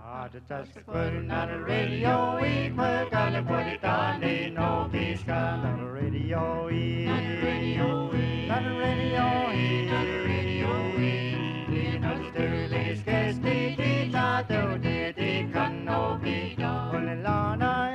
the tusk putting on the radio, we put on the put it on the no peace gun on the radio, on the radio, on the radio, on the radio, in Australia's case, the tato, the can no be done. Olelana,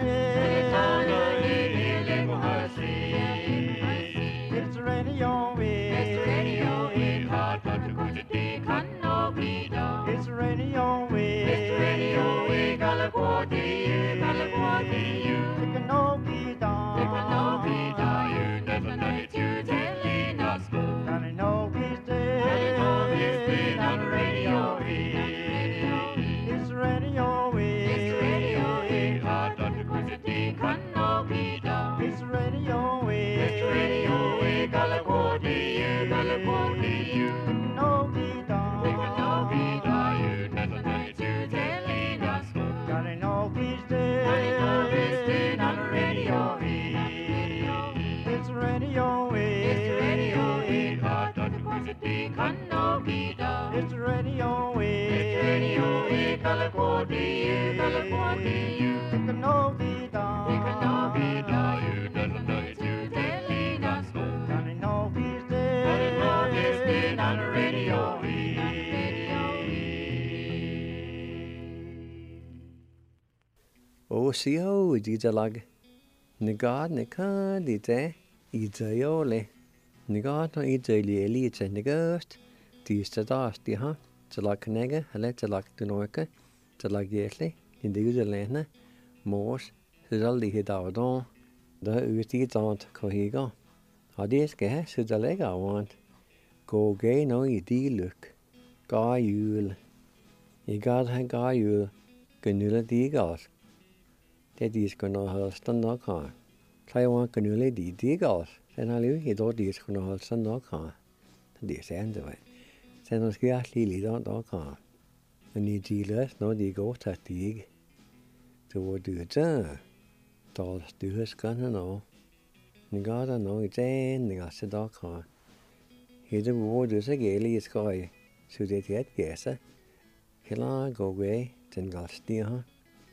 it's radio, it's radio, hot, but the can no be done. It's radio, it's radio, California, California, it can no be done. It can no be done. You never know it, you telling us. And I know he's dead. I know he's dead on the radio. It's radio, it's radio, hot, but the can no be done. It's radio, California, California, it can no be done. It can no be done. You never know it, you telling us. God, I know he's dead. I know he's dead on the radio. It's radio, it's radio, hot, but the can no be done. It's radio, California, California, it can no be done. It can no be done. You never know it, you telling us. God, I know he's dead. I know he's dead on the radio. O sio didalag. Nigad nika dite idaiole. Nigad no idaili elite nigast. Distadas diha. Talag nega hele talag dunorka. Talag yetli. Individualene. Mors. Hudaldi hidavadon. Da uti dant kohiga. Hadis gehe sudalega want. Go gay no idiluk. Ga jul. Igad ha ga jul. Gnula digas. Det de skal nå holde stand nok her. Taiwan kan jo lide digas. Sen har jo ikke de skal nå holde stand nok her. Det er sandt det. Sen har skal jeg lide nok her. Men i de løs når de går til dig. Så var du der. Da du skal nå. Ni går der nå i den, ni går til nok her. Hele hvor du så gælde i skøj. Så det er et gæse. Heller gå ved den går stiger her.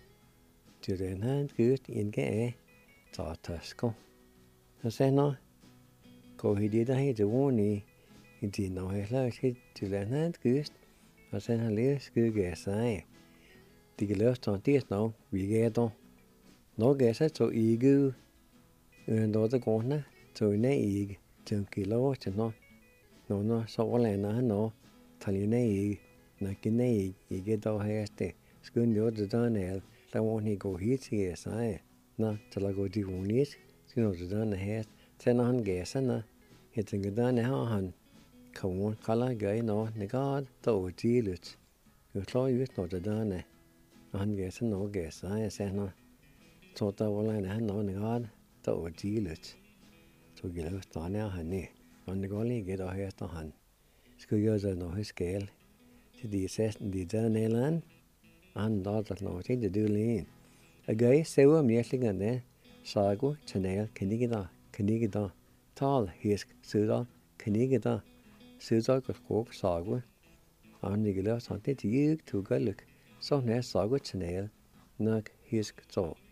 Til den her gud ikke af, så tøsker. Så senere går he det der helt ordentligt i din og heller til den her gud, og sen har lært skygge af sig. De kan løse den det nå, vi gør det. Nå gør sig så ikke, uden der går den, så er det ikke. Til kilo til nå. Nå så overlander han nå, tager det ikke. Når det ikke der her det. Skøn jo det der nær. Der var han gå hit til sig. Nå, til at gå til unis. Så når det der her. Så når han gav sig, når jeg tænker, der har han. Kommer kalder gør nå, negad, der er tidligt. Jeg klarer jo når det der er. Når han gav sig, når gav sig, jeg sagde, når så der var han nå, negad, der er tidligt. Så gik jeg løst, der er han ned. Og det går lige der her, der han. Skal gøre det, når han skal. Så de sæsten, de der nærland. Han datat nå til det lige. Agay sewa mjæslingerne sago chanel kanigida tal hisk sudal kanigida sudal kok sago. Han ligger så det tyg tugaluk. Så nær sago chanel nok hisk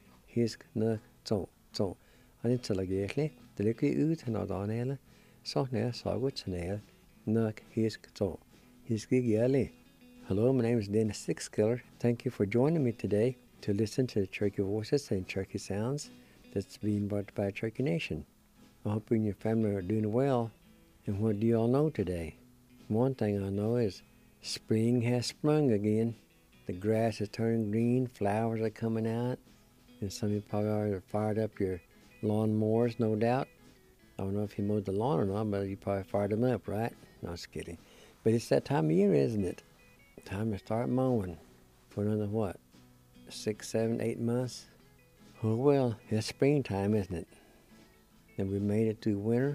nok to. Han er tilagelig. Det ligger ud til nordanele. Så nær sago chanel nok hisk to. Hisk ikke Hello, my name is Dennis Sixkiller. Thank you for joining me today to listen to the Cherokee Voices and Cherokee Sounds that's being brought by Cherokee Nation. I hope you and your family are doing well. And what do you all know today? One thing I know is spring has sprung again. The grass is turning green, flowers are coming out, and some of you probably already fired up your lawnmowers, no doubt. I don't know if you mowed the lawn or not, but you probably fired them up, right? No, just kidding. But it's that time of year, isn't it? Time to start mowing for another, 6, 7, 8 months? Oh, well, it's springtime, isn't it? And we made it through winter.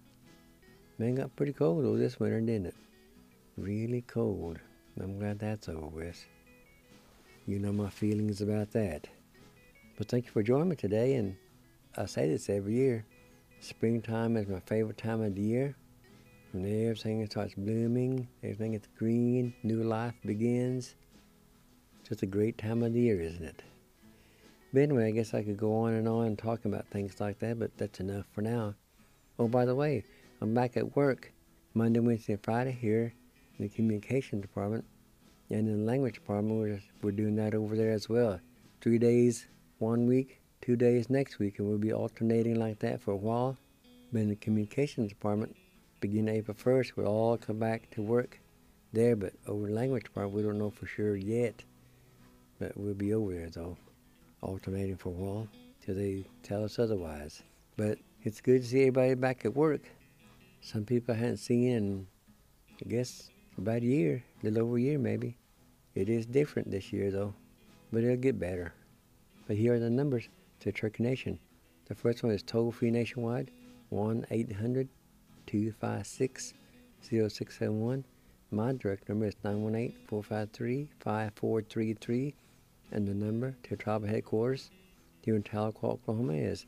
Man, got pretty cold though this winter, didn't it? Really cold. I'm glad that's over with. You know my feelings about that. But thank you for joining me today, and I say this every year. Springtime is my favorite time of the year. When everything starts blooming, everything is green, new life begins. Just a great time of the year, isn't it? But anyway, I guess I could go on and talking about things like that, but that's enough for now. Oh, by the way, I'm back at work Monday, Wednesday, and Friday here in the communication department. And in the language department, we're doing that over there as well. 3 days 1 week, 2 days next week, and we'll be alternating like that for a while. But in the communications department, beginning April 1st, we'll all come back to work there. But over the language department, we don't know for sure yet. But we'll be over there, though, alternating for a while till they tell us otherwise. But it's good to see everybody back at work. Some people I hadn't seen in, I guess, about a year, a little over a year maybe. It is different this year, though, but it'll get better. But here are the numbers to Turkey Nation. The first one is toll-free nationwide, 1-800-256-0671. My direct number is 918-453-5433. And the number to tribal headquarters here in Tahlequah, Oklahoma is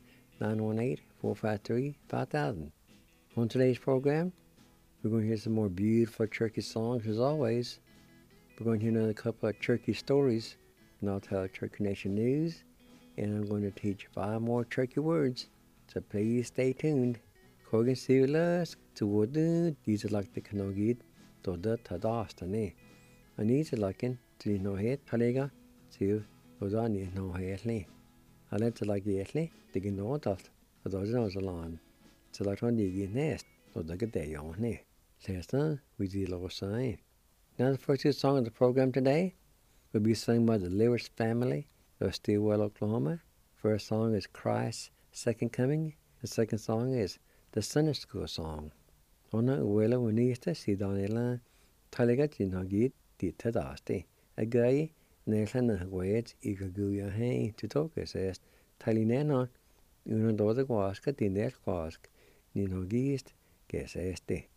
918-453-5000. On today's program, we're going to hear some more beautiful Cherokee songs as always. We're going to hear another couple of Cherokee stories, and I'll tell Cherokee Nation news, and I'm going to teach 5 more Cherokee words, so please stay tuned. Kogan Silas to Wodu, these are like the Kanogid, to the Tadastane. And these are like in to no head, Talega, to Odani no headly. I let to like yetly, the Ginodalt, a dozen of the lawn. So like on the nest, or the day on ne. Last we did low sign. Now the first song of the program today will be sung by the Lewis family of Stillwell, Oklahoma. First song is Christ's Second Coming. The second song is the Sunday School Song. Ona uwela unista si Daniela Talega Jinagit di Tadasti. A guy Nathan Hawaii's Igaguya Hay to talk says Talinena una doza guasca di net quask Ninogist guess este.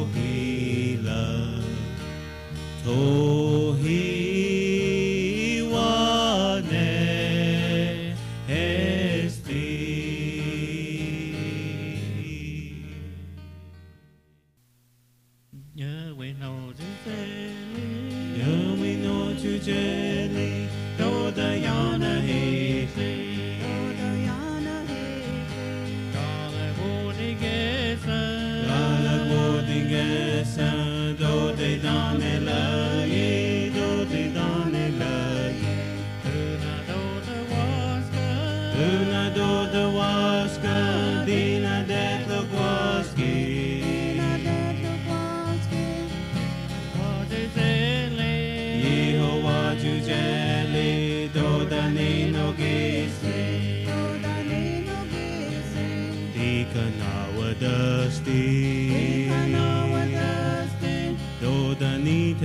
Tohi to jelly, do the yana hate. Do they done la ye, do they done la ye. Una do the waska, dina det the waski. Yehovah to jelly, do the nino gisi. Dikanawa dusty. Do the need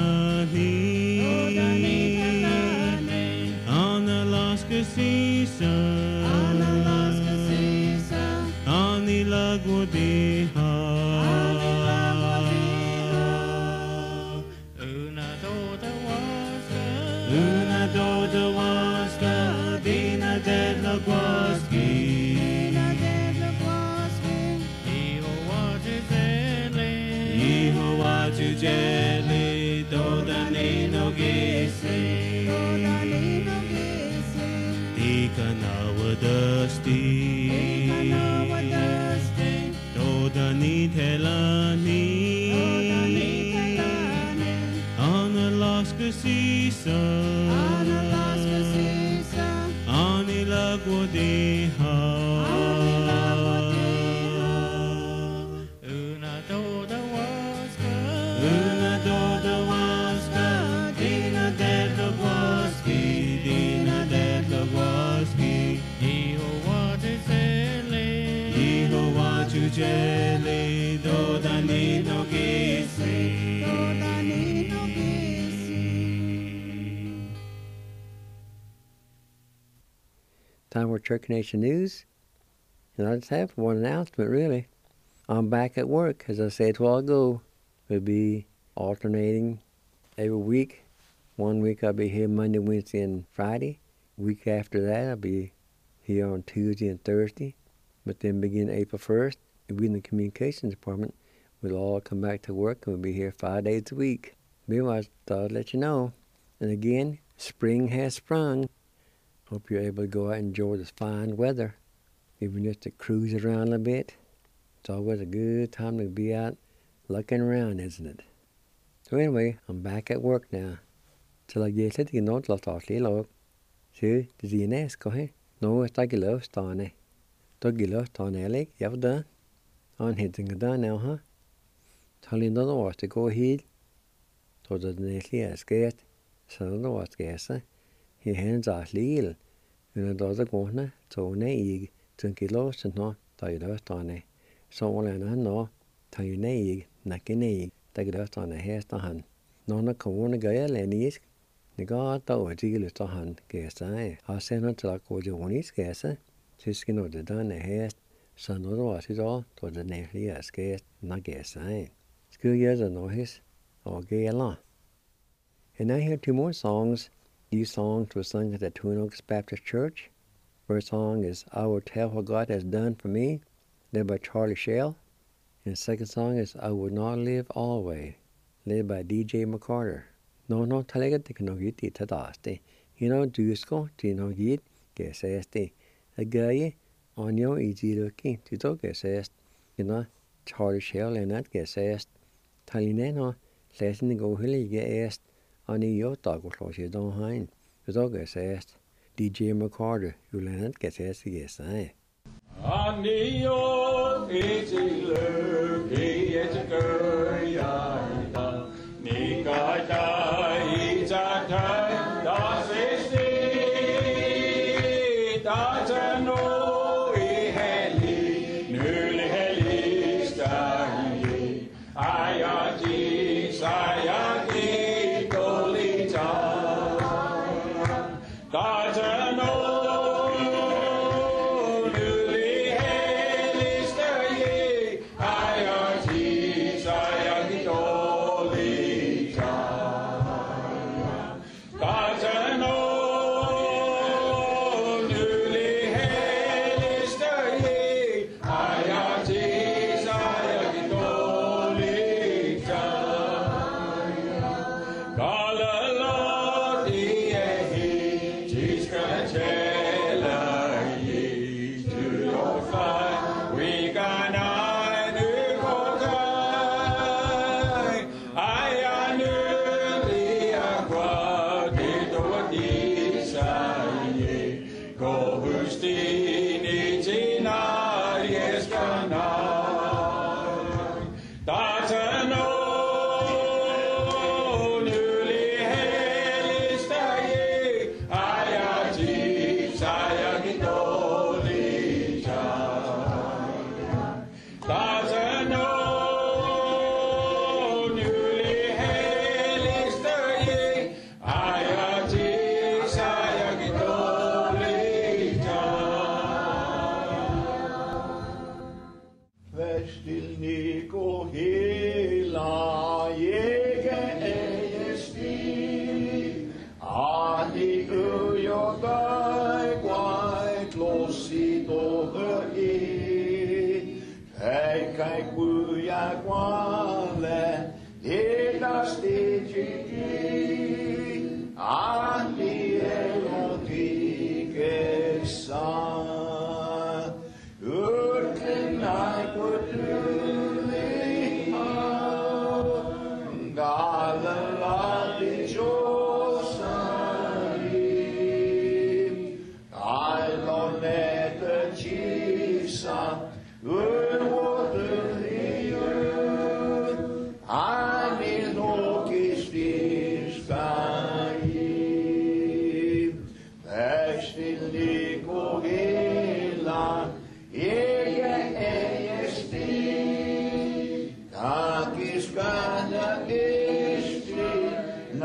on Alaska season, on the Lagodi Una do the waska, Dina de Lagwaski. Yehovah to jelly, do the nino gisi. Dikanawa dusty, do the need on Alaska season, on the Lagodi jelly, do the nino gisi. Time for Church Nation News. And I just have one announcement, really. I'm back at work, as I said a while ago. We'll be alternating every week. 1 week I'll be here Monday, Wednesday, and Friday. Week after that I'll be here on Tuesday and Thursday. But then begin April 1st, we in the communications department will all come back to work and we'll be here 5 days a week. Meanwhile, I thought I'd let you know. And again, spring has sprung. Hope you're able to go out and enjoy this fine weather. Even just to cruise around a little bit. It's always a good time to be out looking around, isn't it? So anyway, I'm back at work now. Till I get it, you know, it's lost all the log. So, the ZNS, go ahead. No, it's like a love star, ne? Dog you love star, ne, like, you ever done? On hitting it done now, huh? Telling the was to go ahead. So the neatly as scared. So the was scarce. He hands off leal. And it does a corner. So naig. Tunky lost and not. Tie lost on it. So all I know. Tie naig. Nacky naig. Take it lost on the hair to hand. None of corner girl and is. The god though a deal to hand. Guess I send her to like what you want is guess. Just know the done the hair. So no was it all to the nearly as scared, not guess I. School years are no his, or gay along. And I hear two more songs. These songs were sung at the Twin Oaks Baptist Church. First song is I Will Tell What God Has Done For Me, led by Charlie Shell. And the second song is I Will Not Live Always, led by DJ McCarter. No, talaga te kano giti tadaste. Dusko, tino git, guess este. A guy. On your easy looking to talk assessed, Charlie Shell and that get assessed. Talineno, letting the go hilly get asked on the yacht dog was you don't mind. The dog assessed. DJ McCarter, you learn that get assessed, yes, I. On the yacht, easy looking, it's a girl, yard, Nika, it's a time, that's it, that's a no. Hallelujah.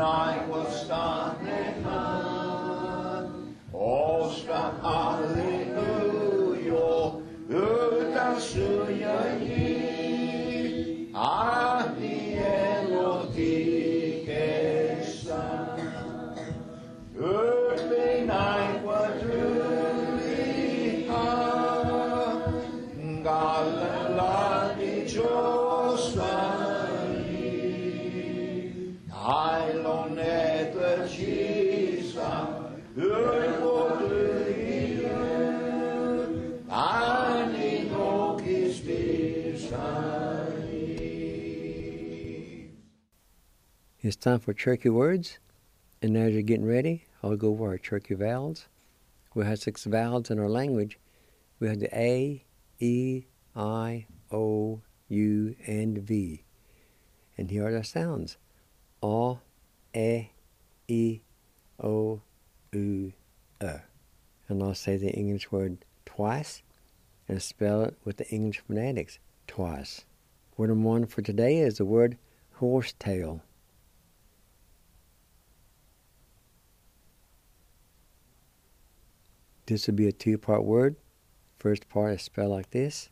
Osta halleluja, utan sujai, ahdi elotikesa. Earthly night was uliha, galalati josai, ailone tachisa, It's time for Cherokee words, and as you're getting ready, I'll go over our Cherokee vowels. We have 6 vowels in our language. We have the A, E, I, O, U, and V. And here are the sounds. A, E, O, U, And I'll say the English word twice and spell it with the English phonetics twice. Word number 1 for today is the word horsetail. This will be a 2-part word. First part is spelled like this.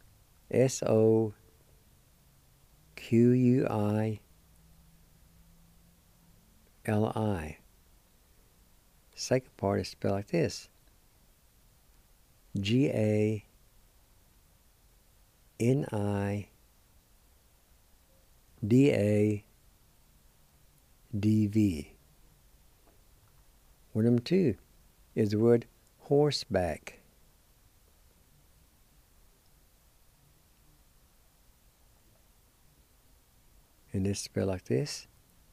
S-O-Q-U-I-L-I. Second part is spelled like this. G-A-N-I-D-A-D-V. Word number 2 is the word horseback. And it's spelled like this.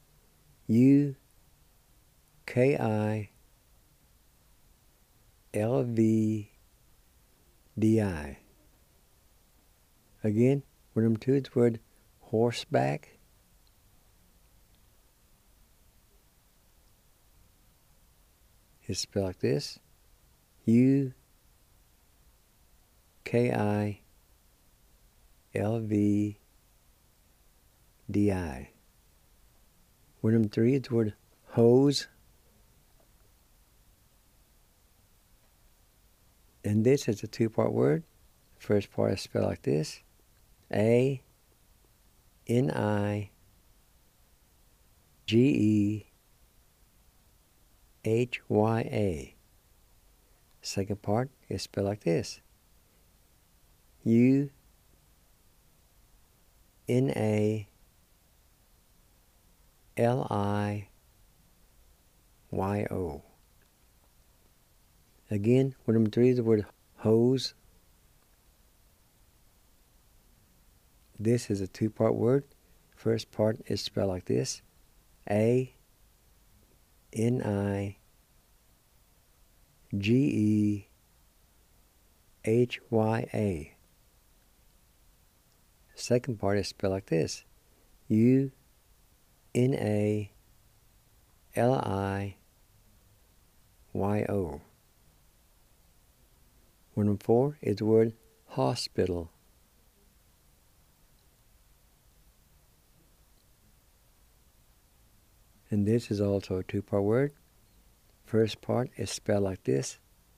U-K-I-L-V-D-I. Again, word number 2 is the word horseback. It's spelled like this. U-K-I-L-V-D-I. Word number 3 is the word hose. And this is a 2-part word. First part is spelled like this. A-N-I-G-E-H-Y-A. Second part is spelled like this. U-N-A-L-I-Y-O. Again, word number 3 is the word hose. This is a 2-part word. First part is spelled like this. A-N-I-G-E-H-Y-A. Second part is spelled like this. U-N-A-L-I-Y-O. Word number 4 is the word hospital. And this is also a 2-part word. First part is spelled like this.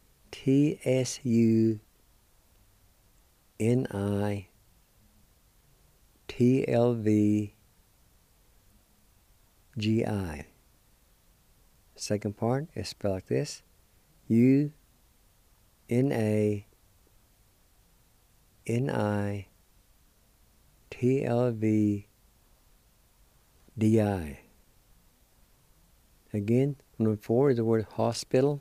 T-S-U-N-I-T-L-V-G-I. Second part is spelled like this. U-N-A-N-I-T-L-V-D-I. Again, number 4 is the word hospital.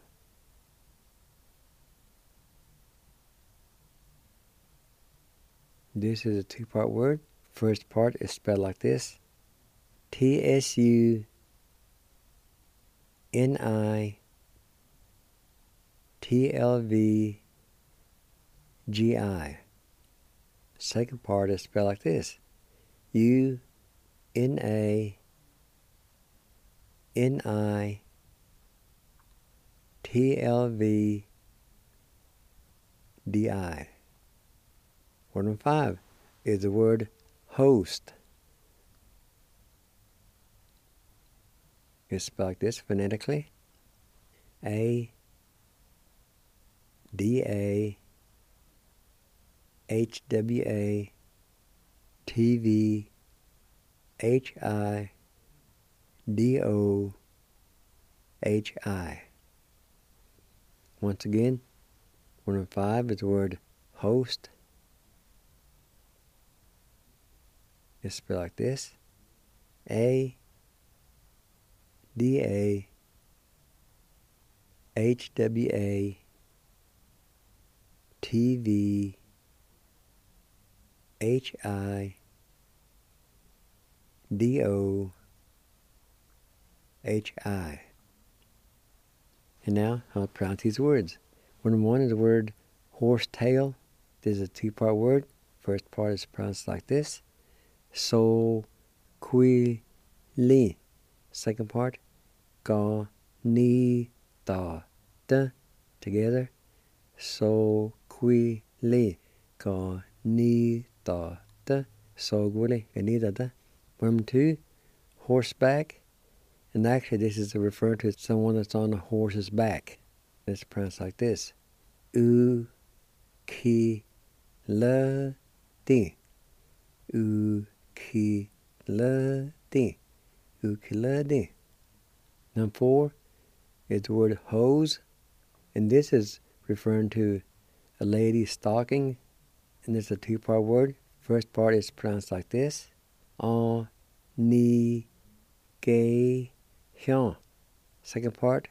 This is a 2-part word. First part is spelled like this. T-S-U-N-I-T-L-V-G-I. Second part is spelled like this. U-N-A-N-I-T-L-V-D-I. Word number 5 is the word host. It's spelled like this phonetically. A D A H W A T V H I D O H I. Once again, 1 and 5 is the word host. It's spelled like this. A D A H W A T V H I D O H I. And now I'll pronounce these words. 1 and 1 is the word horsetail. This is a 2-part word. First part is pronounced like this. So qui li. Second part, ga ni da da. Together. So qui li. Ga ni da da. So qui li. Ga ni da da. 1 2, horseback. And actually this is referring to someone that's on a horse's back. It's pronounced like this. U ki la di. U ki la di. Ukulele. Number 4 is the word hose, and this is referring to a lady's stocking, and it's a 2-part word. First part is pronounced like this. On ni ge hyun. Second part,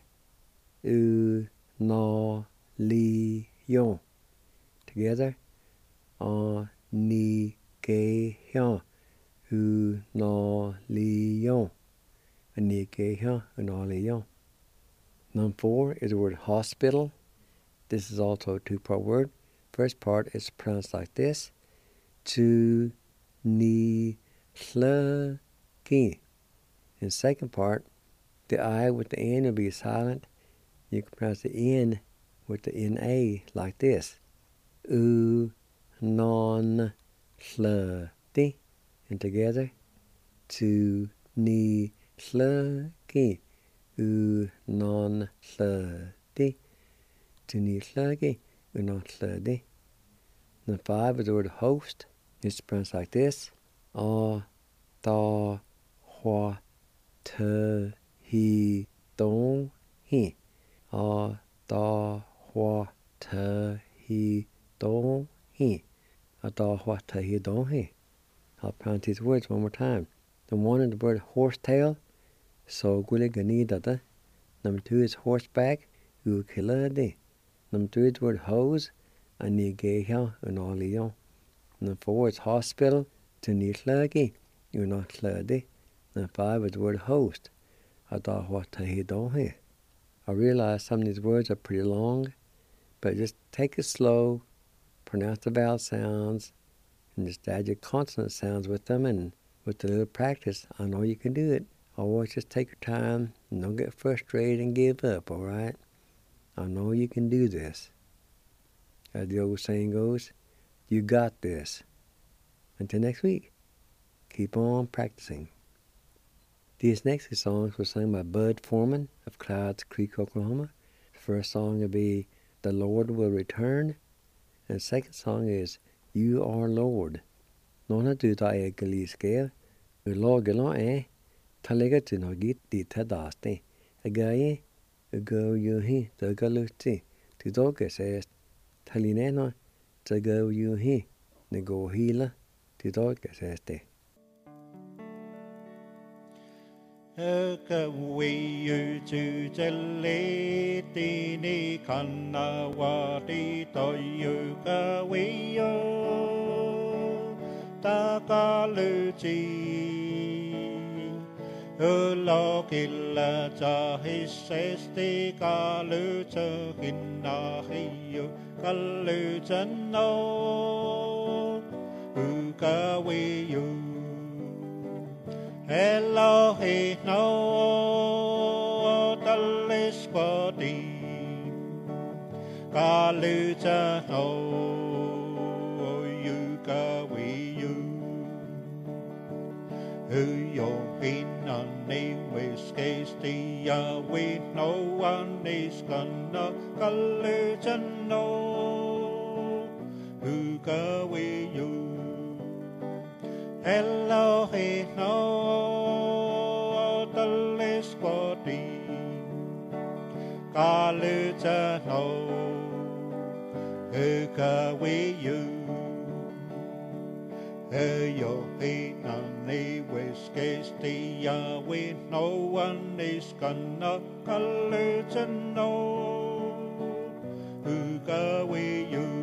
u no li yon. Together, on ni ge hyun. U no li yon. Ni ge hyun. U no li yon. Number 4 is the word hospital. This is also a 2-part word. First part is pronounced like this. Tu ni hle ki. In the second part, the I with the N will be silent. You can pronounce the N with the N-A like this. U non hle di. And together, tu ni hle ki. U non hle di. Tu ni hle ki. U non hle di. Number 5 is the word host. It's pronounced like this. A, da, hua, te, hi, don, hi. A, da, hua, te, hi, don, hi. A, da, hua, te, hi, don, hi. I'll pronounce these words one more time. The 1 is the word horsetail. So, guli gani dada. Number 2 is horseback. Ukulele. Number 3 is the word hose. Ani ge hyun, un li yon. Number 4 is hospital. Tu ni hlagi, un hladi. Number 5 is the word host. Ada hua te hi don hi. I realize some of these words are pretty long, but just take it slow, pronounce the vowel sounds, and just add your consonant sounds with them, and with a little practice, I know you can do it. Always just take your time and don't get frustrated and give up, alright? I know you can do this. As the old saying goes, you got this. Until next week, keep on practicing. These next 2 songs were sung by Bud Foreman of Clouds Creek, Oklahoma. The first song will be The Lord Will Return, and the second song is You Are Lord. Nona du da e galiske, u logelo e, talega tu no git di tadaste, a gaye, u go yuhi, the galuti, tu doga says, talineno, to go yuhi, the go hila, tu doga says te. Ka we yu tu jale ti ni kana wa ti to yu ka we yo ta ka lu chi lo ki la cha hi ses ti ka lu cha kin na hi yo ka lu chan no u ka we yo Hello, hey, no, talis quadi, kaluta, no, you ka we you, who your in on name with case the way no one is gonna color and know who go with you. Hello, hey, no, the list body color and know who go with you. Yo, hey, anyways, case the way no one is gonna color to know who go with you.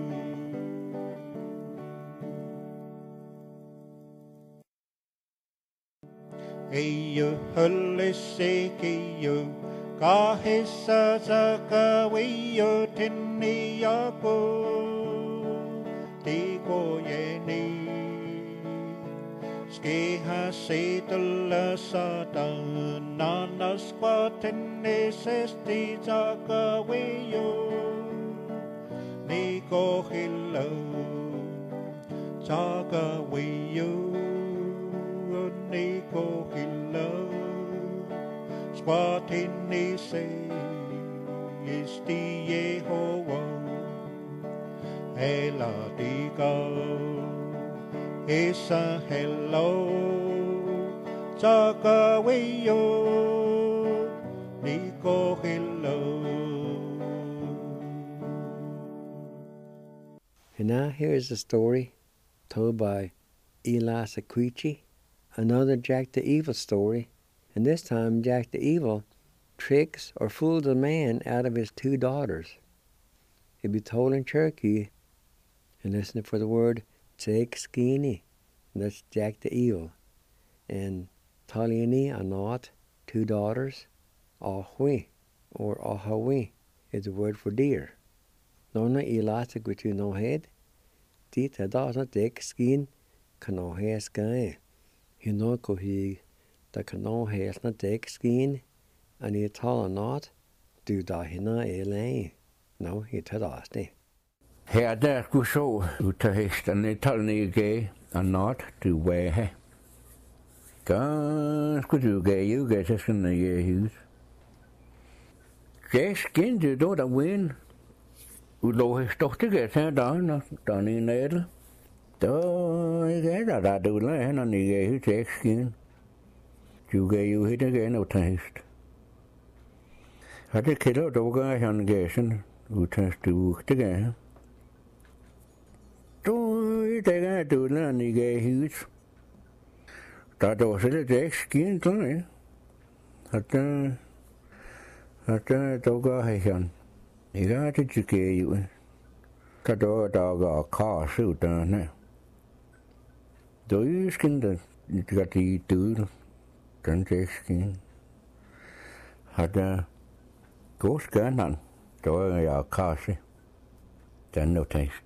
Hey, you hulle seke you, ka hissa sa ka we you tinni ya ko, ti ko ye ni. Skeha setella sata nanas patenne sesti jaka weyo niko hillo jaka weyo niko hillo spatenne se isti Yehowa ela diga It's a hello, Chaka Wayo, Nico hello. And now here is a story told by Elias Aquichi, another Jack the Evil story, and this time Jack the Evil tricks or fools a man out of his 2 daughters. It be told in Cherokee, and listen for the word Take Skeeny, that's Jack the Evil. And Taliani Anot, 2 daughters, Ahwi, or Ahawi, is the word for deer. Nona Elastic with you no head, Tita Dawson Take Skin, Cano Hair Sky. You know, Kohi, the Cano Hair not Take Skin, and you tall not, do Dahina Elaine. No, he tadasti. Her der skulle så ut af hesterne, talnige og not to wear. Ganske du gav jo gav til sådan en hus. Jeg skændte då der win. Ulo stolte gav til der i nætte. Der gav der du lade han og nige hus jeg skænd. Du gav jo helt gav noget til hest. Har det kælder dog gav han gav sådan ud af stue det gav. Det er du lader ikke hus. Der er selv det ikke skin til. At dog gør han. Ikke er det ikke jo. Der går kars ud der. Du er skin der. Det er de døde. Den det ikke skin. At gå skøn han. Der er jeg kars. Den er tæst.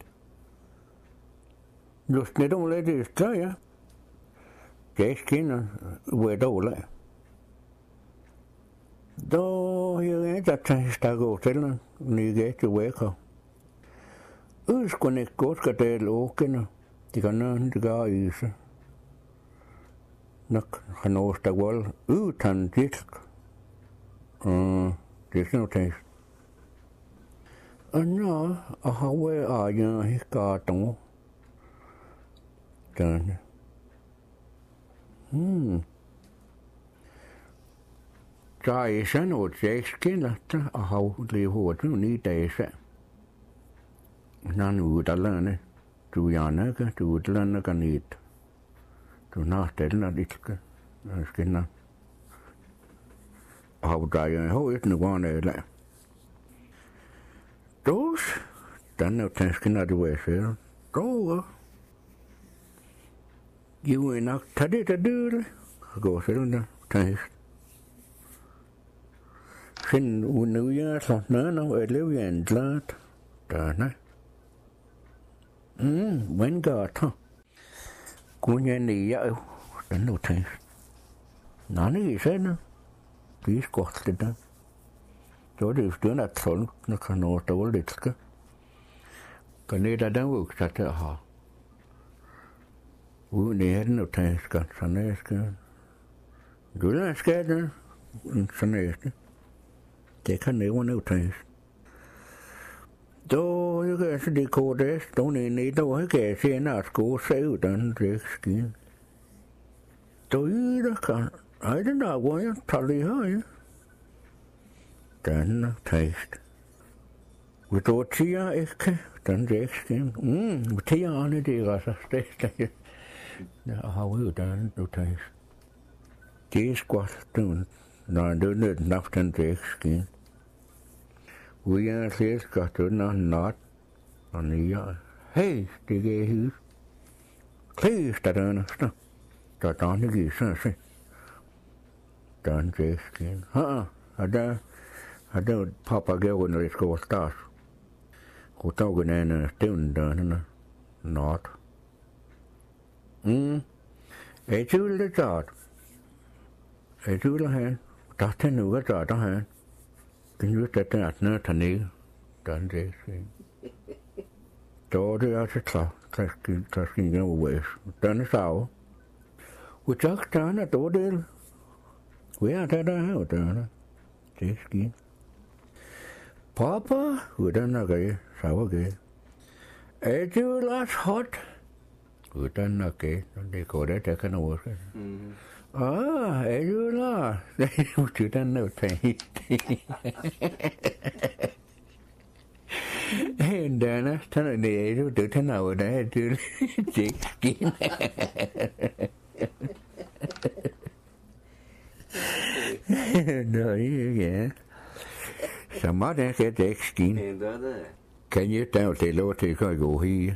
Just net om lidt i stedet, ja. Jeg skinner, hvor er dårlig. Da jeg er der til gå til den, når jeg til vækker. Ønsken ikke godt skal det lukkende. Det kan nødvendig det gør yse. Nok han også der vold uden disk. Det er sådan noget tænkt. Og nå, og har været jeg ikke gør dog. Done. Der er sådan noget, jeg skinner, og har levet hårdt nu 9 dage siden. Når nu er der lande, du er ikke, du er lande kan ikke. Du er nærstælder ikke, jeg skinner. Og har der jo højt nu går ned der. Dus, den er jo tænkt, når du er selv. Du you are not taddy to do it. Go cylinder, taste. Sin New Year's of Nano, a living glad. Dana. When got, huh? Going in the yellow, then no taste. None of you said, please got it done. So there's doing that song, no cannot all it. Can they that work at the hall? Det er noget taget, sådan er det. Du er skadet, Sådan er det. Det kan nævne noget tænkt. Då jeg kan så det kode stående nede, då jeg kan se en at gå sig udan det skin. Då er det kan. Ej, den der hvor jeg tager det her, ja. Den er tænkt. Vi då tiger ikke, den det skin. Vi tiger alle det altså stedet. Jeg har udan du tænkt. Det er skvat, når det er nødt nok den det skin. Vi er slet godt under nat, og nye. Hey, det er hus. Klæs der dernæste. Der er ikke lige sådan set. Der er en dæsken. Og der pappa gav, når det skulle starte. Og der var en stævn dernæste. Nat. Jeg tvivler det taget. Jeg tvivler han. Der er til nu, der han. Den just at den er nede dernede. Der er en dæsken. Der er det altså klar. Der skal ikke noget væs. Den er sav. Og tak, der er dårdel. Vi er der og der er. Det er skidt. Papa, hvordan er det? Sav det. Er det jo lidt hot? Hvordan er det? Det går det, der kan overskrive. Er det jo lidt? Hvordan er det? Dana, tanah ni itu tu tanah awak tu skin. Đấy vậy. Sao mà đây cái skin? Kan you tell the Lord to go here?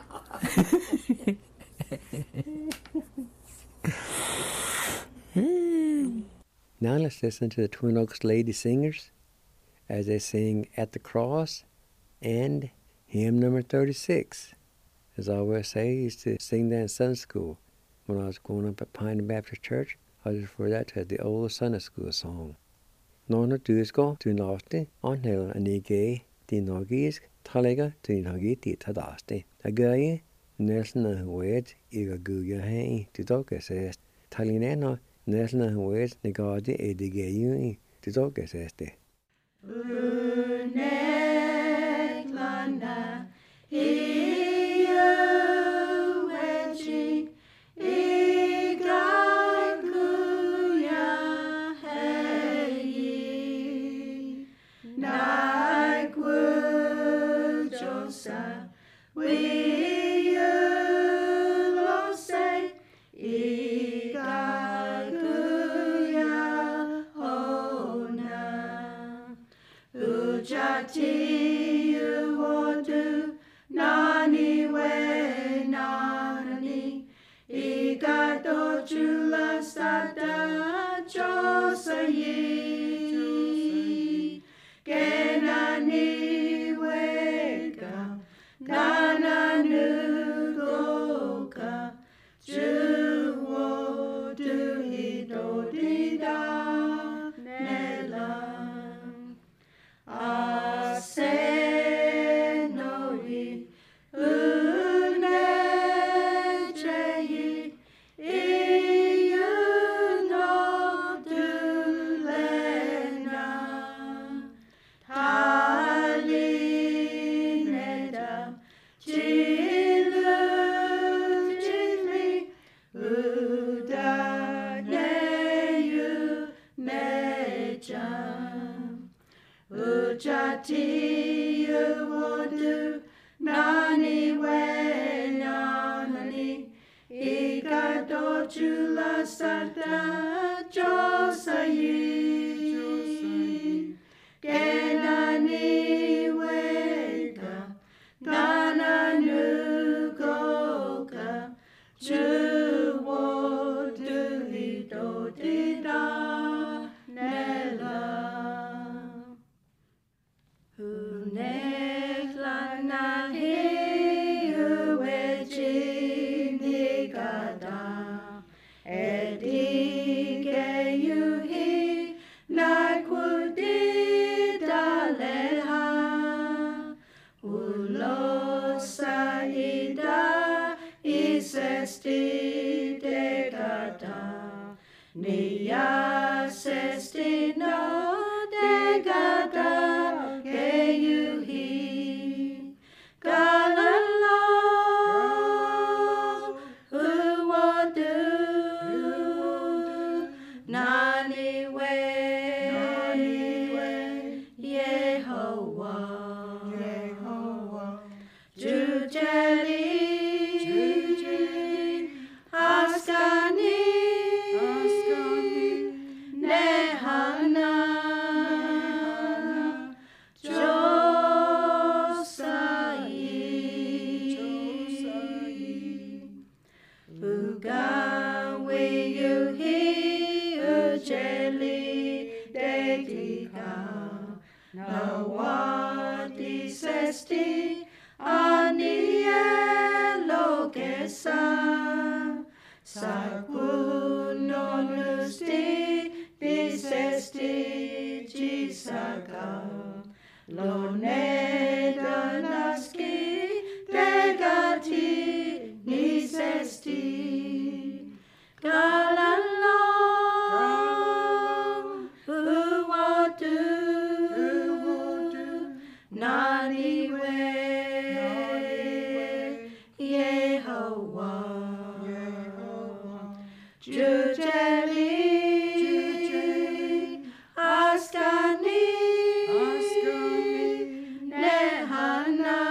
Now let's listen to the Twin Oaks Lady Singers as they sing At the Cross and hymn number 36. As I always say, I used to sing that in Sunday school when I was growing up at Pine Baptist Church. I just refer that to the old Sunday school song. Når du skal til næste anhæld af nige din norgisk talega til nige dit tadaste. Der gør jeg næsten af hovedet ikke gudger her til doggesæst. Talinæner næsten af hovedet negade edige i til doggesæste. Nawadi sesti anielo kesa sakuno nusti bisesti jisaka lone danaski degati nisesti galalo uwadu naniwe Yehovah Jujeli Askani Nehana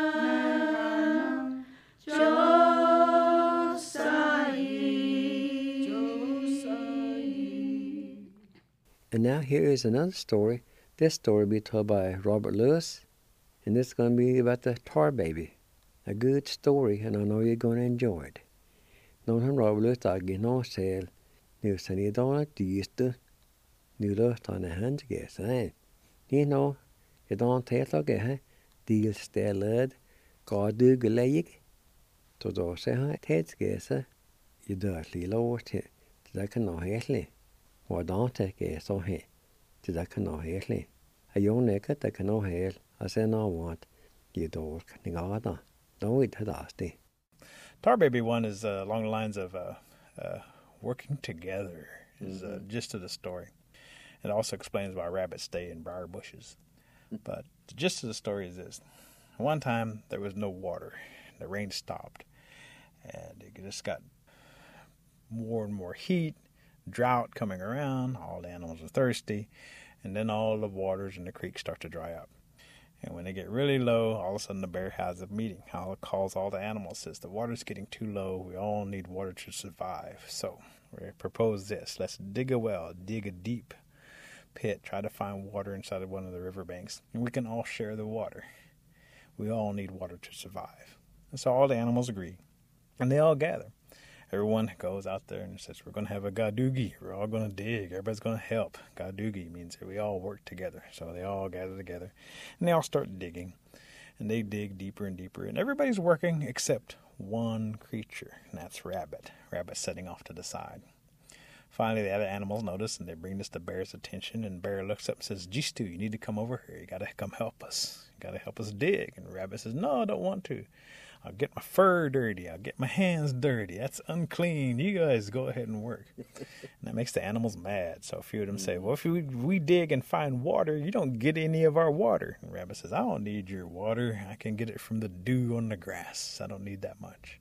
Josai. And now here is another story. This story will be told by Robert Lewis, and this is going to be about the tar baby. A good story, and I know you're going to enjoy it. Någon Robert Lewis dagen och säl, nu sen I dag dyste, nu löst han hand gäsa. Ni know, you don't take like a deal ställed, God dugelägg. Så då säger han tidsgäsa, I dörtlig låt till det kan nå hellig. Och då tänker jag så här, till det kan nå hellig. Jag gör näcket det kan nå hel, och sen vad I då kan ni gada. Då är det. Tar Baby one is along the lines of working together is the gist of the story. It also explains why rabbits stay in briar bushes. But the gist of the story is this. One time there was no water. The rain stopped. And it just got more and more heat, drought coming around. All the animals are thirsty. And then all the waters in the creek start to dry up. And when they get really low, all of a sudden the bear has a meeting. Calls all the animals, says the water's getting too low. We all need water to survive. So we propose this. Let's dig a well, dig a deep pit, try to find water inside of one of the riverbanks, and we can all share the water. We all need water to survive. And so all the animals agree, and they all gather. Everyone goes out there and says, we're going to have a gadugi. We're all going to dig. Everybody's going to help. Gadugi means that we all work together. So they all gather together, and they all start digging. And they dig deeper and deeper. And everybody's working except one creature, and that's Rabbit. Rabbit's sitting off to the side. Finally, the other animals notice, and they bring this to Bear's attention. And Bear looks up and says, Jistu, you need to come over here. You got to come help us. You got to help us dig. And Rabbit says, no, I don't want to. I'll get my fur dirty. I'll get my hands dirty. That's unclean. You guys go ahead and work. And that makes the animals mad. So a few of them say, well, if we dig and find water, you don't get any of our water. And Rabbit says, I don't need your water. I can get it from the dew on the grass. I don't need that much.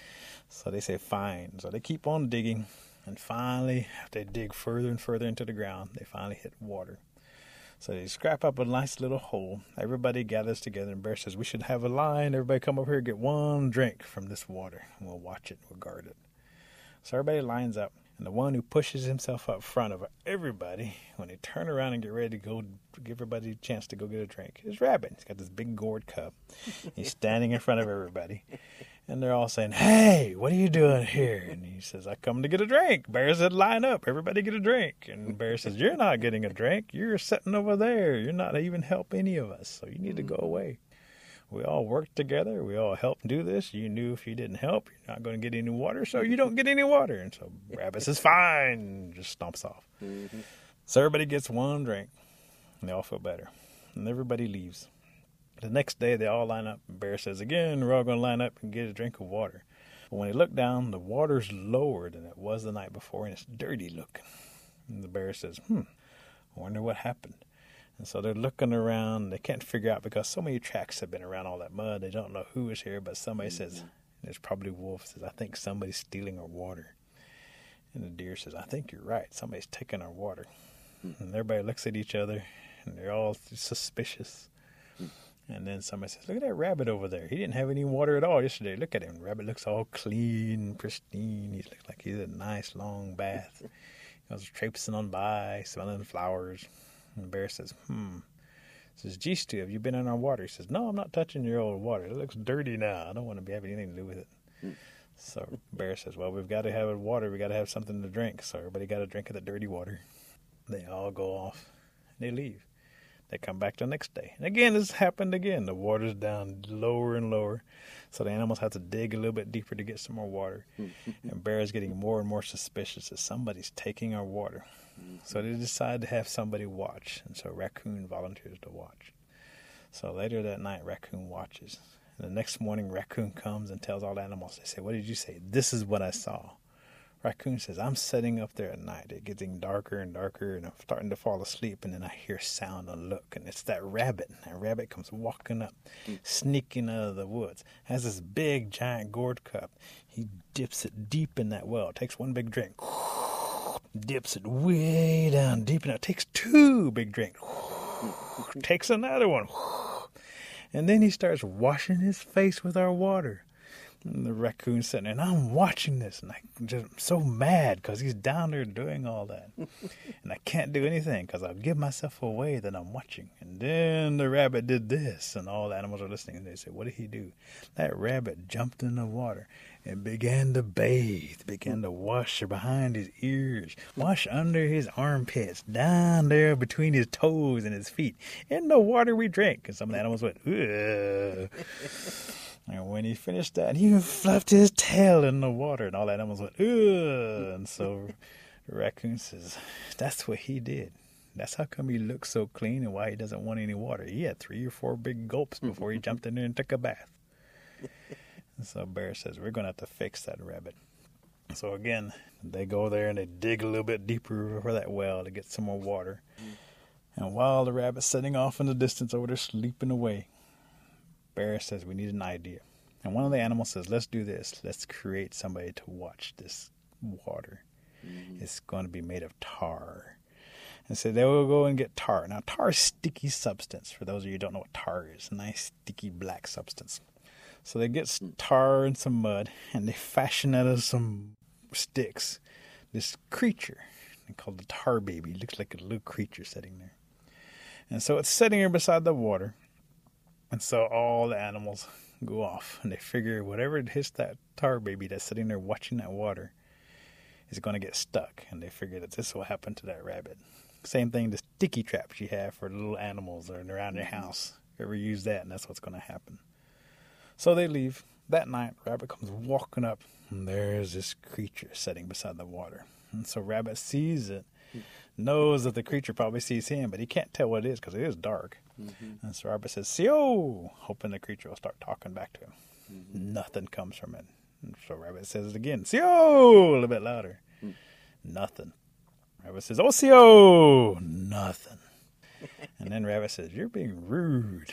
So they say, fine. So they keep on digging. And finally, after they dig further and further into the ground, they finally hit water. So they scrap up a nice little hole. Everybody gathers together, and Bear says, we should have a line. Everybody come over here and get one drink from this water. And we'll watch it. We'll guard it. So everybody lines up. And the one who pushes himself up front of everybody, when they turn around and get ready to go give everybody a chance to go get a drink, is Rabbit. He's got this big gourd cup. He's standing in front of everybody. And they're all saying, hey, what are you doing here? And he says, I come to get a drink. Bear said, line up. Everybody get a drink. And Bear says, you're not getting a drink. You're sitting over there. You're not even helping any of us. So you need to go away. We all work together. We all help do this. You knew if you didn't help, you're not going to get any water, so you don't get any water. And so Rabbit says, fine, and just stomps off. Mm-hmm. So everybody gets one drink, and they all feel better. And everybody leaves. The next day, they all line up. And Bear says, again, we're all going to line up and get a drink of water. But when they look down, the water's lower than it was the night before, and it's dirty looking. And the Bear says, I wonder what happened. And so they're looking around. They can't figure out because so many tracks have been around all that mud. They don't know who is here, but somebody says, it's probably Wolf, says, I think somebody's stealing our water. And the Deer says, I think you're right. Somebody's taking our water. And everybody looks at each other, and they're all suspicious. And then somebody says, look at that Rabbit over there. He didn't have any water at all yesterday. Look at him. Rabbit looks all clean, pristine. He looks like he's a nice long bath. He was traipsing on by, smelling flowers. And Bear says, Says, Jistu, have you been in our water? He says, no, I'm not touching your old water. It looks dirty now. I don't want to be having anything to do with it. So Bear says, well, we've got to have water. We've got to have something to drink. So everybody got a drink of the dirty water. They all go off, and they leave. They come back the next day. And again, this happened again. The water's down lower and lower. So the animals have to dig a little bit deeper to get some more water. And Bear is getting more and more suspicious that somebody's taking our water. So they decide to have somebody watch. And so Raccoon volunteers to watch. So later that night, Raccoon watches. And the next morning, Raccoon comes and tells all the animals. They say, what did you say? This is what I saw. Raccoon says, I'm sitting up there at night. It's getting darker and darker, and I'm starting to fall asleep, and then I hear sound and look, and it's that rabbit. That rabbit comes walking up, sneaking out of the woods, has this big, giant gourd cup. He dips it deep in that well, takes one big drink, dips it way down deep, and it takes two big drinks, takes another one, and then he starts washing his face with our water. And the raccoon's sitting there, and I'm watching this, and I'm just so mad because he's down there doing all that. And I can't do anything because I'll give myself away that I'm watching. And then the rabbit did this, and all the animals are listening, and they say, what did he do? That rabbit jumped in the water and began to bathe, began to wash behind his ears, wash under his armpits, down there between his toes and his feet, in the water we drank. And some of the animals went, ugh. And when he finished that, he fluffed his tail in the water, and all the animals went, ugh. And so the raccoon says, that's what he did. That's how come he looks so clean and why he doesn't want any water. He had 3 or 4 big gulps before he jumped in there and took a bath. And so Bear says, we're going to have to fix that rabbit. So again, they go there and they dig a little bit deeper for that well to get some more water. And while the rabbit's sitting off in the distance over there sleeping away, Bear says, we need an idea. And one of the animals says, let's do this. Let's create somebody to watch this water. It's going to be made of tar. And so they will go and get tar. Now, tar is sticky substance. For those of you who don't know what tar is, a nice sticky black substance. So they get tar and some mud, and they fashion out of some sticks this creature. They call it the tar baby. It looks like a little creature sitting there. And so it's sitting here beside the water. And so all the animals go off, and they figure whatever hits that tar baby that's sitting there watching that water is going to get stuck. And they figure that this will happen to that rabbit. Same thing, the sticky traps you have for little animals or around your house. Ever use that, and that's what's going to happen. So they leave. That night, Rabbit comes walking up, and there's this creature sitting beside the water. And so Rabbit sees it, knows that the creature probably sees him, but he can't tell what it is because it is dark. And so Rabbit says, "Sio," hoping the creature will start talking back to him. Nothing comes from it. And so Rabbit says it again, "Sio," a little bit louder. Nothing. Rabbit says, "Oh, Sio," nothing. And then Rabbit says, "You're being rude."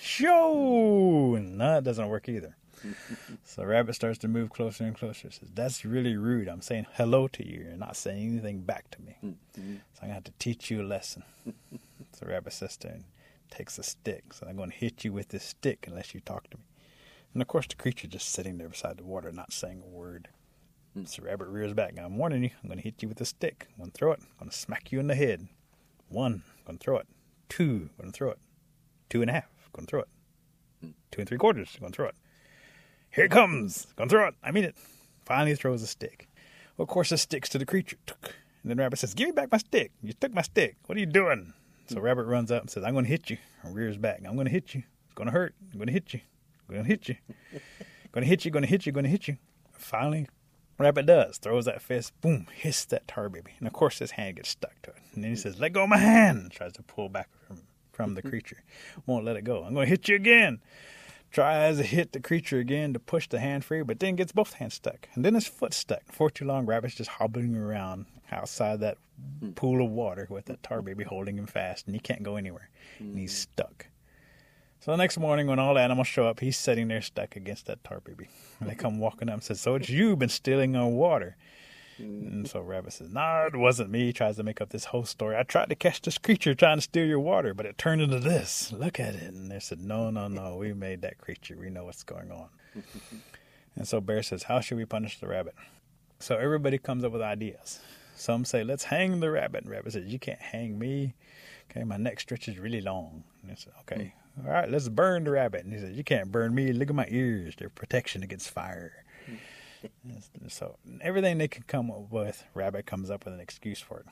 Show! And no, it doesn't work either. So Rabbit starts to move closer and closer. Says, "That's really rude. I'm saying hello to you. You're not saying anything back to me. So I'm going to have to teach you a lesson." So Rabbit sits there and takes a stick. So I'm going to hit you with this stick unless you talk to me. And of course the creature just sitting there beside the water, not saying a word. So Rabbit rears back. "I'm warning you. I'm going to hit you with a stick. I'm going to throw it. I'm going to smack you in the head. 1, I'm going to throw it. 2, I'm going to throw it. 2.5, I'm going to throw it. 2 3/4, I'm going to throw it. Here it comes. Going to throw it. I mean it." Finally throws a stick. Well, of course, it sticks to the creature. And then Rabbit says, "Give me back my stick. You took my stick. What are you doing?" So Rabbit runs up and says, "I'm going to hit you." And rears back. "I'm going to hit you. It's going to hurt. I'm going to hit you. I'm going to hit you. Going to hit you, going to hit you, going to hit you." Finally, Rabbit does. Throws that fist. Boom. Hits that tar baby. And of course, his hand gets stuck to it. And then he says, "Let go of my hand." Tries to pull back from the creature. Won't let it go. "I'm going to hit you again." Tries to hit the creature again to push the hand free, but then gets both hands stuck. And then his foot stuck. For too long, Rabbit's just hobbling around outside that pool of water with that tar baby holding him fast, and he can't go anywhere. And he's stuck. So the next morning, when all the animals show up, he's sitting there stuck against that tar baby. And they come walking up and say, "So it's you been stealing our water." And so Rabbit says, "No, it wasn't me." He tries to make up this whole story. "I tried to catch this creature trying to steal your water, but it turned into this. Look at it." And they said, No, we made that creature. We know what's going on." And so Bear says, "How should we punish the rabbit?" So everybody comes up with ideas. Some say, "Let's hang the rabbit." And Rabbit says, "You can't hang me. Okay, my neck stretches really long." And they said, "Okay, all right, let's burn the rabbit." And he says, "You can't burn me. Look at my ears. They're protection against fire." So everything they can come up with, Rabbit comes up with an excuse for it.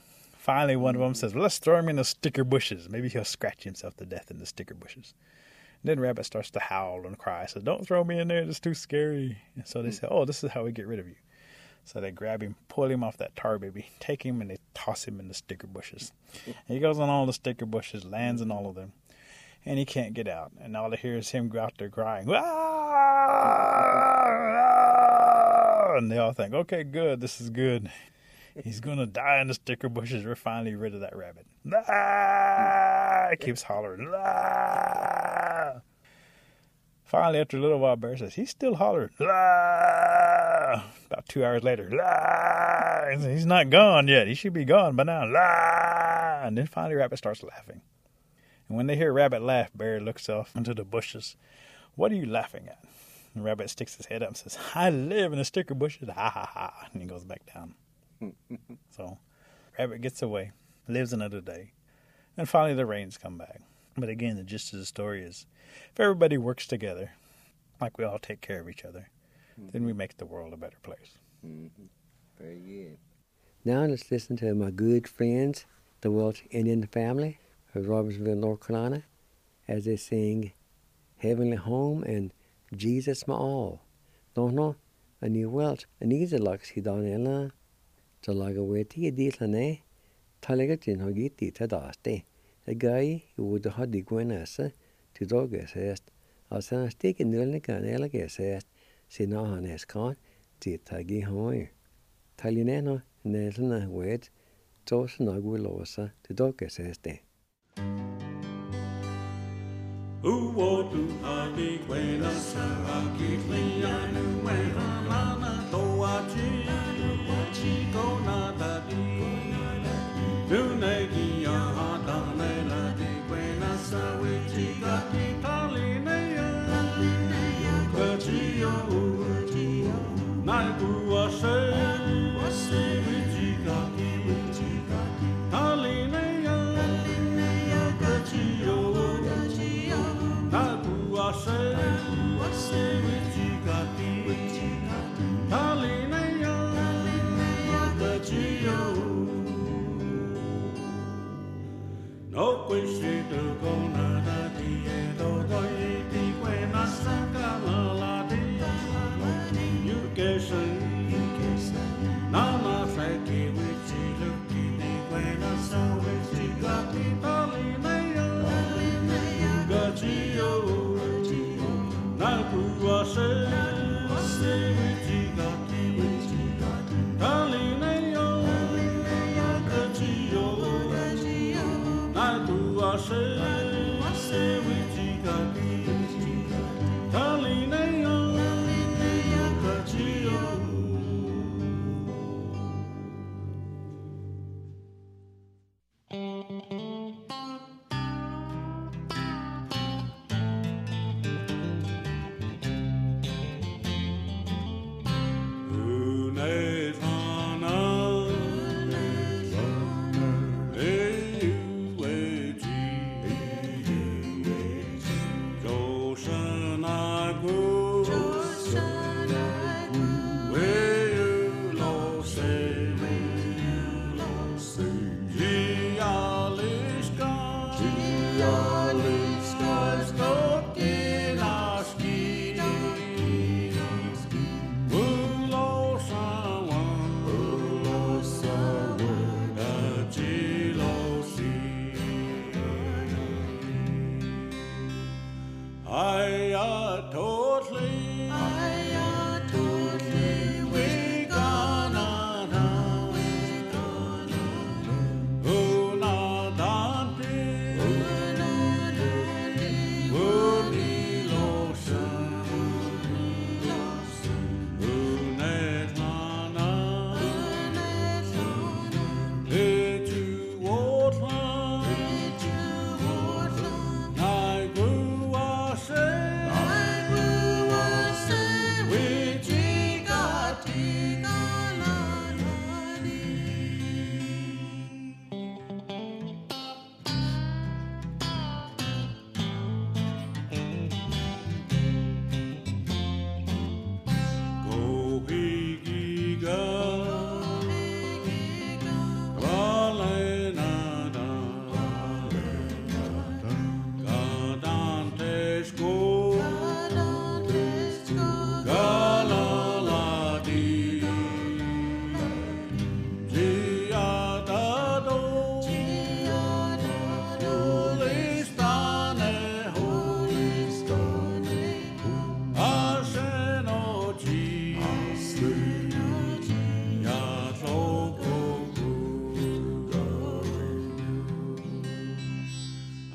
Finally, one of them says, well, let's throw him in the sticker bushes. Maybe he'll scratch himself to death in the sticker bushes. And then Rabbit starts to howl and cry. So don't throw me in there. It's too scary. And so they say, oh, this is how we get rid of you. So they grab him, pull him off that tar baby, take him, and they toss him in the sticker bushes. And he goes on all the sticker bushes, lands in all of them. And he can't get out. And all they hear is him go out there crying. Ah! And they all think, okay, good, this is good. He's going to die in the sticker bushes. We're finally rid of that rabbit. Ah! He keeps hollering. Ah! Finally, after a little while, Bear says, he's still hollering. Ah! About 2 hours later. Ah! He's not gone yet. He should be gone by now. Ah! And then finally, Rabbit starts laughing. And when they hear Rabbit laugh, Bear looks off into the bushes. What are you laughing at? And Rabbit sticks his head up and says, I live in the sticker bushes. Ha ha ha. And he goes back down. So Rabbit gets away, lives another day, and finally the rains come back. But again, the gist of the story is, if everybody works together, like we all take care of each other, then we make the world a better place. Very good. Now let's listen to my good friends, the Welch Indian family of Robertsville, North Carolina, as they sing Heavenly Home and Jesus My All. Don't know, a new Welch, and these are like he done in Talaga weti ditlane, talaga tinhogi tita daste. A guy who would have the guinessa to dog assessed, as an stick in the canela assessed, Sinahan escon, titagi hoy. Talineno, Nelna wed, Tosanagulosa to dog assessed. Uotu hadi kwena saraki lianu wenana toachi kona dadi Nunegi yahata nela di kwena sawichi gati talineya Gachiyo Naiku wase wichi gati talineya Gachiyo No questi tu gonna da di do doi di quena sanga la di you guess Nana feki wichi luki di quena sa wichi gati talineya Gachio Naku wase wichi gati talineya Gachio Naku wase wichi gati talineya Gachio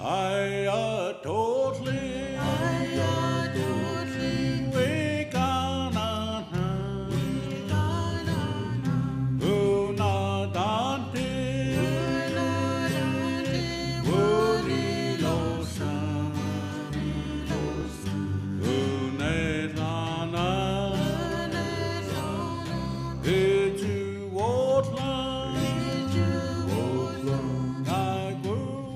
I totally, we gonna, una dante, uri losan, unetana, etu wotlan, I grew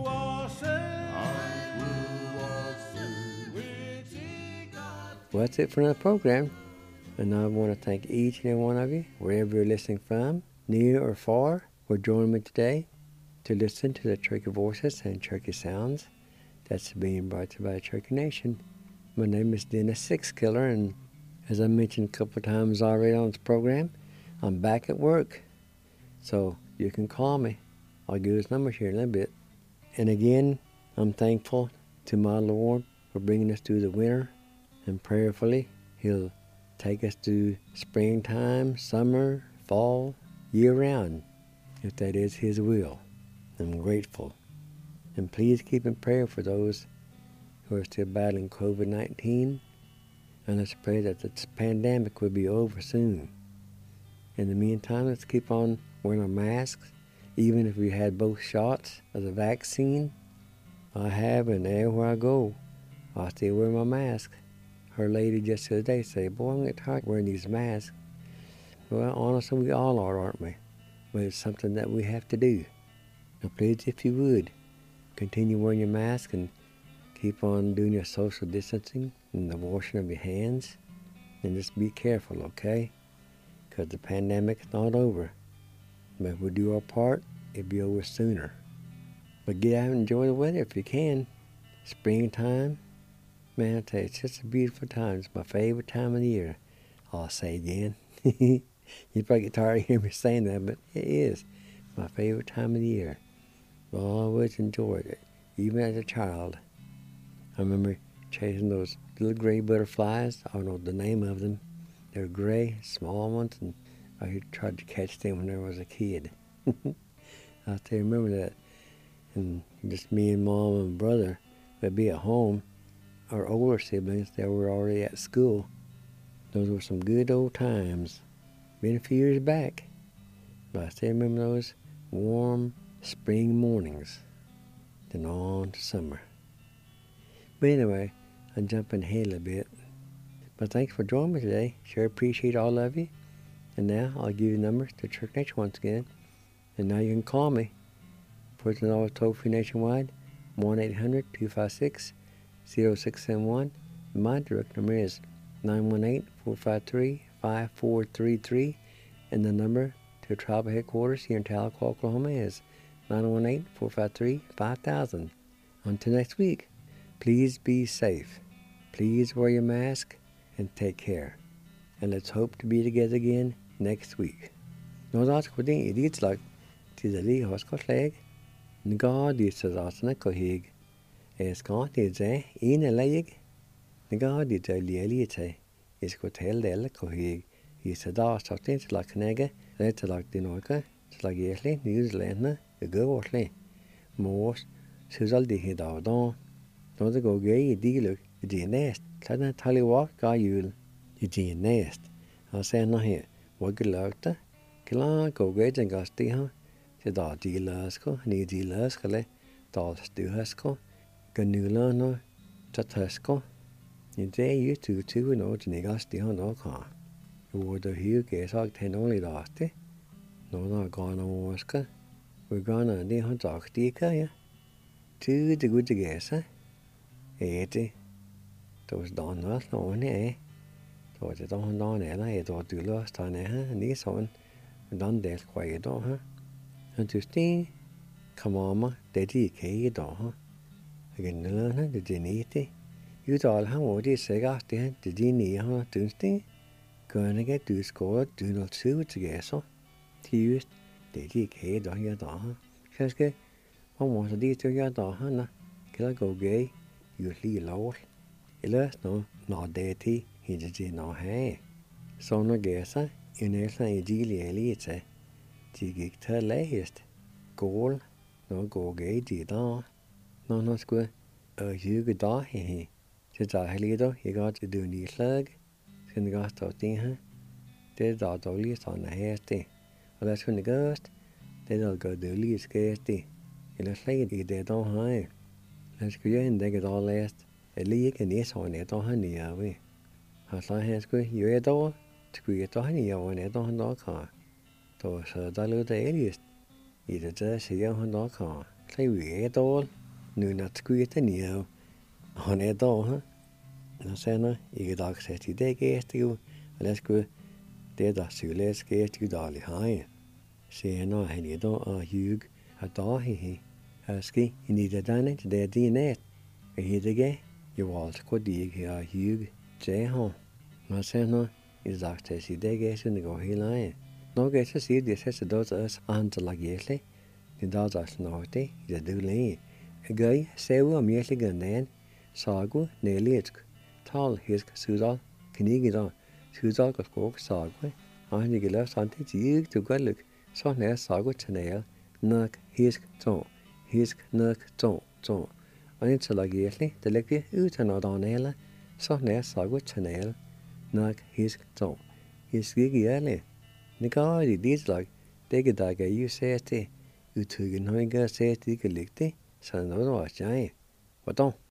Well, that's it for another program. And I want to thank each and every one of you, wherever you're listening from, near or far, for joining me today to listen to the Cherokee Voices and Cherokee Sounds that's being brought to you by the Cherokee Nation. My name is Dennis Sixkiller, and as I mentioned a couple of times already on this program, I'm back at work. So you can call me. I'll give his numbers here in a little bit. And again, I'm thankful to my Lord for bringing us through the winter, and prayerfully, He'll take us through springtime, summer, fall, year-round, if that is His will. I'm grateful. And please keep in prayer for those who are still battling COVID-19. And let's pray that this pandemic will be over soon. In the meantime, let's keep on wearing our masks, even if we had both shots of the vaccine. I have, and everywhere I go, I still wear my mask. Her lady just the other day said, "Boy, I'm getting tired of wearing these masks." Well, honestly, we all are, aren't we? But it's something that we have to do. Now, please, if you would, continue wearing your mask and keep on doing your social distancing and the washing of your hands. And just be careful, okay? Because the pandemic's not over. But if we do our part, it'll be over sooner. But get out and enjoy the weather if you can. Springtime. Man, I tell you, it's just a beautiful time. It's my favorite time of the year. I'll say again. You probably get tired of hearing me saying that, but it is my favorite time of the year. I always enjoyed it, even as a child. I remember chasing those little gray butterflies. I don't know the name of them. They're gray, small ones, and I tried to catch them when I was a kid. I still remember that. And just me and Mom and brother would be at home. Our older siblings, they were already at school. Those were some good old times. Been a few years back. But I still remember those warm spring mornings. Then on to summer. But anyway, I'm jumping ahead a little bit. But thanks for joining me today. Sure appreciate all of you. And now I'll give you the numbers to Church Nation once again. And now you can call me. First and always toll-free nationwide, 1-800-256-0671. My direct number is 918-453-5433. And the number to tribal headquarters here in Tahlequah, Oklahoma is 918-453-5000. Until next week, please be safe. Please wear your mask and take care. And let's hope to be together again next week. Nå da skal det i ditt slag til det lige hos slag. Nga dit sadasana kohig. Skal det det ene leg. Nga dit det lige til. Jeg skal telle det alle kohig. I sadasana til slag knæge. Det til slag dinoka. Slag jesli New Zealand. Det går ordentlig. Mors suzal det hit av da. Nå det går gøy i diluk. Det er næst. Kan tali walk ga jul. Det er næst. Jeg ser nå her. Hvor gelagte. Klar gå gøy den gasti ha. Det da de lasko, ni de laskale. Da stuhasko. Ganula no. Tatasko. Det er jo tu nå til gasti ha nå ka. Hvor det hygge sagt til noe dasti. Nå da gana waska. Vi gana det han sagt ikke ja. Tu det gode gæsa. Det was don was no ne. So det don eller det du løst han ha ni sånn. Dan del kvai da ha. Og du sti kamama det de ke da ha. Igen lana det niti. Jo da han var det sikkert det de ni ha du sti. Kunne get du skår du nå su til gæsa. Tiust det de ke da ja da ha. Kanskje man må så dit ja da ha na. Kila gå gøy. Jo lige lov. Ellers når det til det nå her. Så når gæsa i næsten i dili elite. De gik til lægest. Gål, når går gæt i dag. Nå skulle hygge dag he. Så der er lige dog, jeg går til det nye slag. Skal jeg godt stå det her. Det der dårligt sådan her det. Og lad os kunne gøst. Det der går dårligt skæst det. Eller slet ikke det der her. Lad os gøre en dag der læst. Eller ikke en næshånd der her nede ved. Og så her skulle jeg dog. Skulle jeg dog nede over der han der kan. Så der lød det eligst. I det der siger han der kan. Så vi er dårligt. Nu når skulle jeg nede. Han er der her. Nå senere, jeg dag sæt i det gæste jo. Og lad os gå. Det der sygelæs gæste jo dårligt her. Senere han er der og hygge. Og der he. Og ski ind i det denne til det din net. Og he det gav. Jeg var altså godt ikke her hygge. Det her. Nå senere, i dag sæt i det gæste, det går helt af. Nå gæste siger, det sætter dog til os andre lag gæsle. Det der der snart det, i det døle. Gøy, sæve og mjælke gønnen. Sagu, nælisk. Tal, hisk, sydal, knigidal. Sydal og skog, sagu. Og han ikke løst han til jyg til gødlyk. Sådan er sagu til næl. Nok, hisk, to. Hisk, nok, to. Og indtil lag gæsle, det lægger uden at der næle. Sådan er sagu til næl. Nok, hisk, to. Hisk ikke ærlig. Det går i dit lag. Det kan der ikke jo sæt det. Udtrykken har ikke sæt det ikke ligge det. Så noget var jeg. Hvordan?